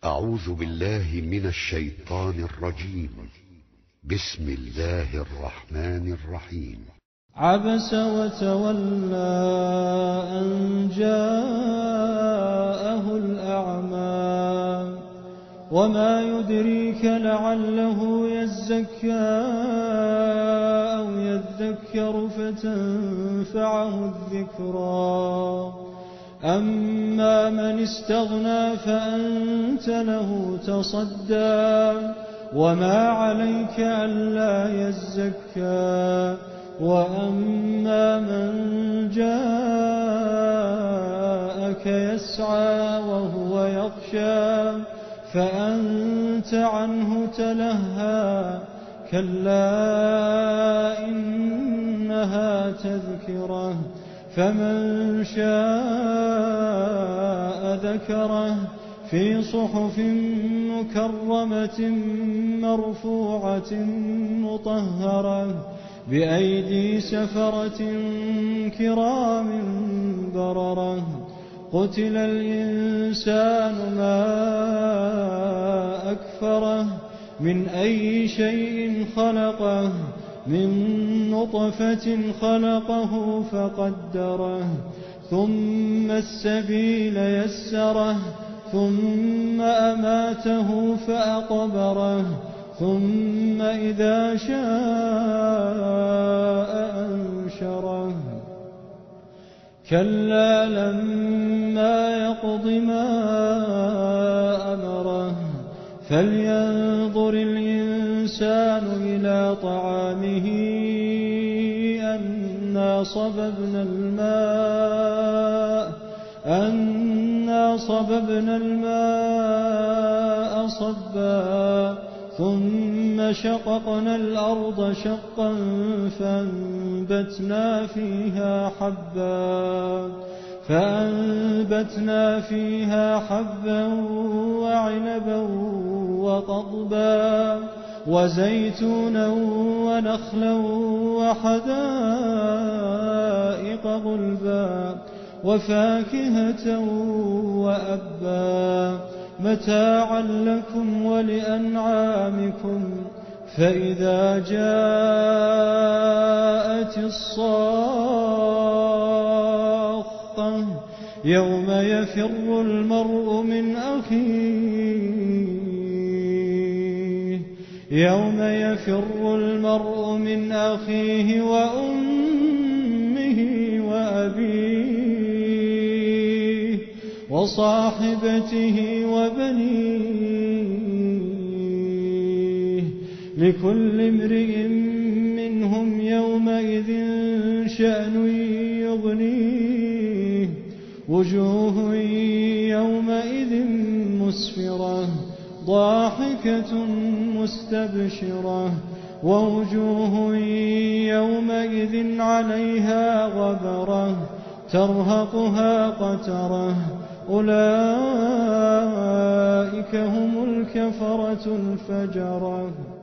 أعوذ بالله من الشيطان الرجيم. بسم الله الرحمن الرحيم. عبس وتولى أن جاءه الأعمى وما يدريك لعله يزكى أو يذكر فتنفعه الذكرى أما من استغنى فأنت له تصدى وما عليك ألا يزكى وأما من جاءك يسعى وهو يخشى فأنت عنه تلهى كلا إنها تذكرة فمن شاء ذكره في صحف مكرمة مرفوعة مطهرة بأيدي سفرة كرام بررة قتل الإنسان ما أكفره من أي شيء خلقه من نطفة خلقه فقدره ثم السبيل يسره ثم أماته فأقبره ثم إذا شاء أنشره كلا لما يقض ما أمره فلينظر الإنسان إلى طعامه أنا صببنا الماء صبا ثم شققنا الأرض شقا فأنبتنا فيها حبا وعنبا وقضبا وزيتونا ونخلا وحدائق غلبا وفاكهة وأبا متاعا لكم ولأنعامكم فإذا جاءت الصاخة يوم يفر المرء من أخيه وأمه وأبيه وصاحبته وبنيه لكل امرئ منهم يومئذ شأن يغنيه وجوه يومئذ مسفرة ضاحكة مستبشرة ووجوه يومئذ عليها غبرة ترهقها قترة أولئك هم الكفرة الفجرة.